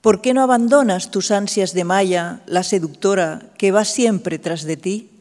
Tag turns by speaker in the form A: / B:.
A: ¿Por qué no abandonas tus ansias de Maya, la seductora, que va siempre tras de ti?